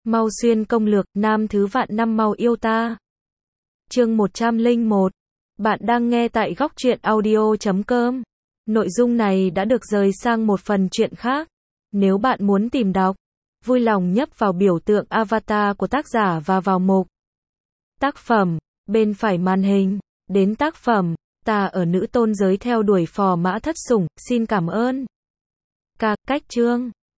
Mau xuyên công lược, nam thứ vạn năm mau yêu ta. Chương 101. Bạn đang nghe tại góc truyện audio.com. Nội dung này đã được rời sang một phần truyện khác. Nếu bạn muốn tìm đọc, vui lòng nhấp vào biểu tượng avatar của tác giả và vào mục tác phẩm bên phải màn hình. Đến tác phẩm, ta ở nữ tôn giới theo đuổi phò mã thất sủng, xin cảm ơn. Cách chương.